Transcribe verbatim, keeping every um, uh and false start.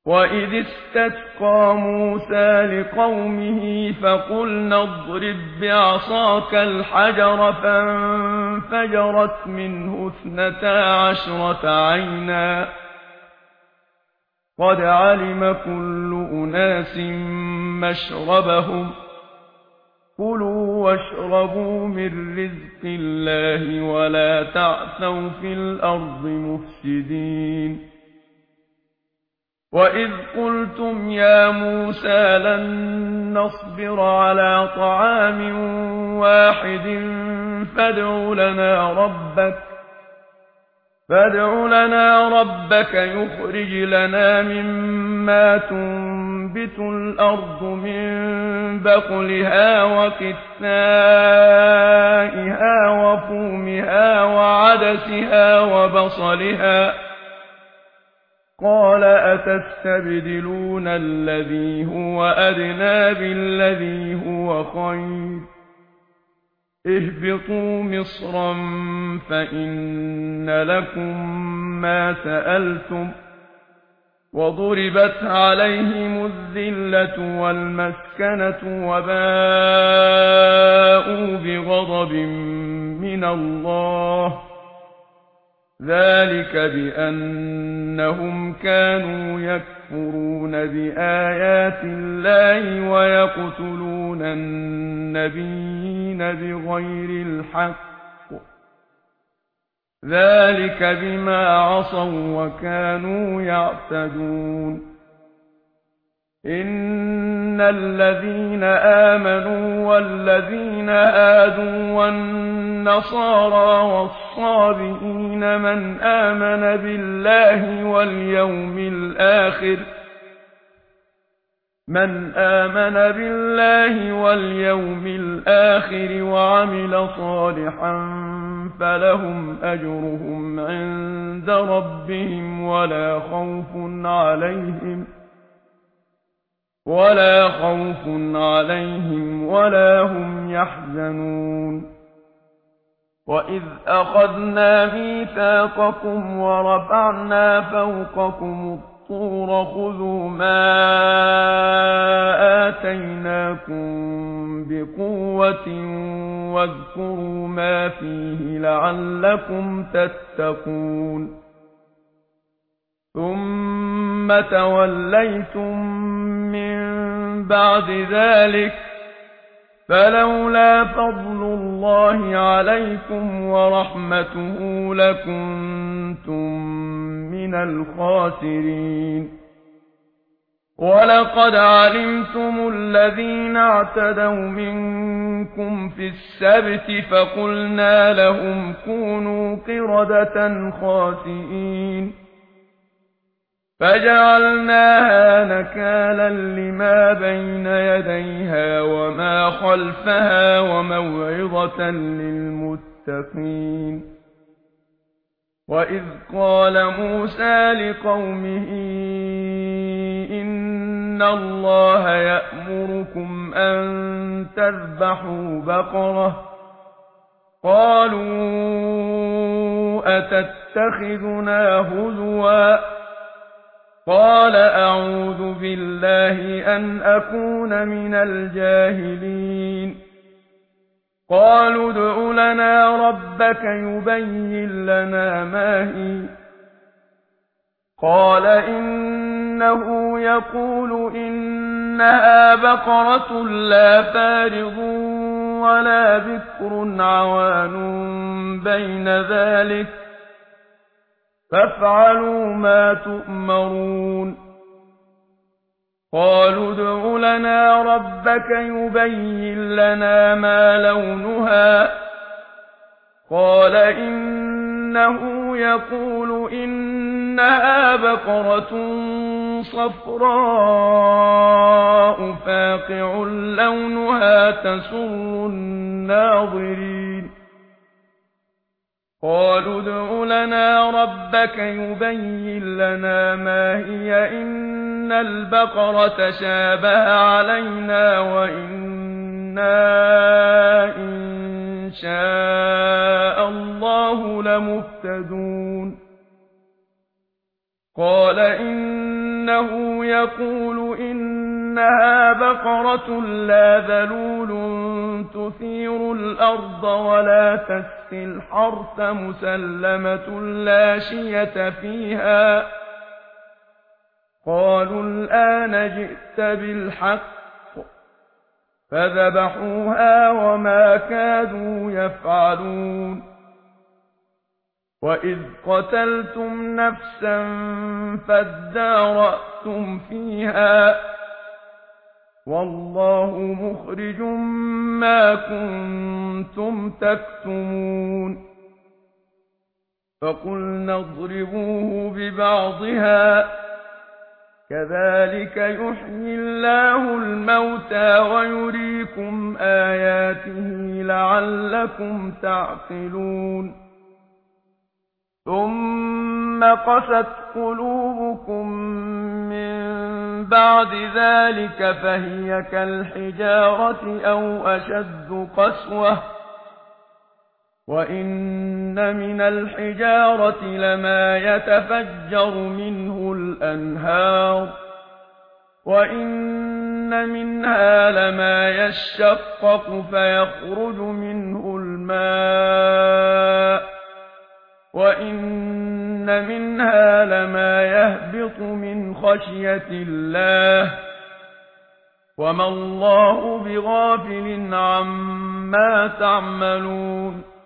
وَإِذِ اسْتَسْقَىٰ مُوسَىٰ لِقَوْمِهِ فَقُلْنَا اضْرِب بِّعَصَاكَ الْحَجَرَ ۖ فَانفَجَرَتْ مِنْهُ اثْنَتَا عَشْرَةَ عَيْنًا ۖ قَدْ عَلِمَ كُلُّ أُنَاسٍ مَّشْرَبَهُمْ ۖ كُلُوا وَاشْرَبُوا مِن رِّزْقِ اللَّهِ وَلَا تَعْثَوْا فِي الْأَرْضِ مُفْسِدِينَ وَإِذْ قُلْتُمْ يَا مُوسَىٰ لَن نَّصْبِرَ عَلَىٰ طَعَامٍ وَاحِدٍ فَادْعُ لَنَا رَبَّكَ فَادْعُ لَنَا رَبَّكَ يُخْرِجْ لَنَا مِمَّا تُنبِتُ الْأَرْضُ مِن بَقْلِهَا وَقِثَّائِهَا وَفُومِهَا وَعَدَسِهَا وَبَصَلِهَا ۖ قَالَ أَتَسْتَبْدِلُونَ الَّذِي هُوَ أَدْنَىٰ بِالَّذِي هُوَ خَيْرٌ ۚ اهْبِطُوا مِصْرًا فَإِنَّ لَكُم مَّا سَأَلْتُمْ ۗ وَضُرِبَتْ عَلَيْهِمُ الذِّلَّةُ وَالْمَسْكَنَةُ وَبَاءُوا بِغَضَبٍ مِّنَ اللَّهِ ۗ ذَٰلِكَ بِأَنَّهُمْ كَانُوا يَكْفُرُونَ بِآيَاتِ اللَّهِ وَيَقْتُلُونَ النَّبِيِّينَ بِغَيْرِ الْحَقِّ ۗ ذَٰلِكَ بِمَا عَصَوا وَّكَانُوا يَعْتَدُونَ إِنَّ الَّذِينَ آمَنُوا وَالَّذِينَ هَادُوا وَالنَّصَارَىٰ وَالصَّابِئِينَ مَنْ آمَنَ بِاللَّهِ وَالْيَوْمِ الْآخِرِ مَنْ آمَنَ بِاللَّهِ وَالْيَوْمِ الْآخِرِ وَعَمِلَ صَالِحًا فَلَهُمْ أَجْرُهُمْ عِندَ رَبِّهِمْ وَلَا خَوْفٌ عَلَيْهِمْ وَلَا خَوْفٌ عَلَيْهِمْ وَلَا هُمْ يَحْزَنُونَ وَإِذْ أَخَذْنَا مِيثَاقَكُمْ وَرَفَعْنَا فَوْقَكُمُ الطُّورَ خُذُوا مَا آتَيْنَاكُم بِقُوَّةٍ وَاذْكُرُوا مَا فِيهِ لَعَلَّكُمْ تَتَّقُونَ ثُمَّ تَوَلَّيْتُم مِّن بَعْدِ ذَٰلِكَ فَلَوْلَا فَضْلُ اللَّهِ عَلَيْكُمْ وَرَحْمَتُهُ لَكُنتُم مِّنَ الْخَاسِرِينَ وَلَقَدْ عَلِمْتُمُ الَّذِينَ اعْتَدَوْا مِنكُمْ فِي السَّبْتِ فَقُلْنَا لَهُمْ كُونُوا قِرَدَةً خَاسِئِينَ فَجَعَلْنَاهَا نَكَالًا لِّمَا بَيْنَ يَدَيْهَا وَمَا خَلْفَهَا وَمَوْعِظَةً لِّلْمُتَّقِينَ وَإِذْ قَالَ مُوسَىٰ لِقَوْمِهِ إِنَّ اللَّهَ يَأْمُرُكُمْ أَن تَذْبَحُوا بَقَرَةً ۖ قَالُوا أَتَتَّخِذُنَا هُزُوًا ۖ قَالَ أَعُوذُ بِاللَّهِ أَنْ أَكُونَ مِنَ الْجَاهِلِينَ قَالُوا ادْعُ لَنَا رَبَّكَ يُبَيِّن لَّنَا مَا هِيَ قَالَ إِنَّهُ يَقُولُ إِنَّهَا بَقَرَةٌ لَّا فَارِضٌ وَلَا بِكْرٌ عَوَانٌ بَيْنَ ذَٰلِكَ فَافْعَلُوا مَا تُؤْمَرُونَ قَالُوا ادْعُ لَنَا رَبَّكَ يُبَيِّن لَّنَا مَا لَوْنُهَا قَالَ إِنَّهُ يَقُولُ إِنَّهَا بَقَرَةٌ صَفْرَاءُ فَاقِعٌ لَّوْنُهَا تَسُرُّ النَّاظِرِينَ قَالُوا ادْعُ لَنَا رَبَّكَ يُبَيِّن لَّنَا مَا هِيَ إِنَّ الْبَقَرَ تَشَابَهَ عَلَيْنَا وَإِنَّا إِن شَاءَ اللَّهُ لَمُهْتَدُونَ قَالَ إِنَّ إنه يقول إنها بقرة لا ذلول تثير الأرض ولا تسقي الحرث مسلمة لا شية فيها. قالوا الآن جئت بالحق فذبحوها وما كادوا يفعلون. وإذ قتلتم نفسا فادارأتم فيها والله مخرج ما كنتم تكتمون. فقلنا اضربوه ببعضها كذلك يحيي الله الموتى ويريكم آياته لعلكم تعقلون. ثم قست قلوبكم من بعد ذلك فهي كالحجارة أو أشد قسوة وإن من الحجارة لما يتفجر منه الأنهار وإن منها لما يشقق فيخرج منه الماء وإن منها لما يهبط من خشية الله وما الله بغافل عما تعملون.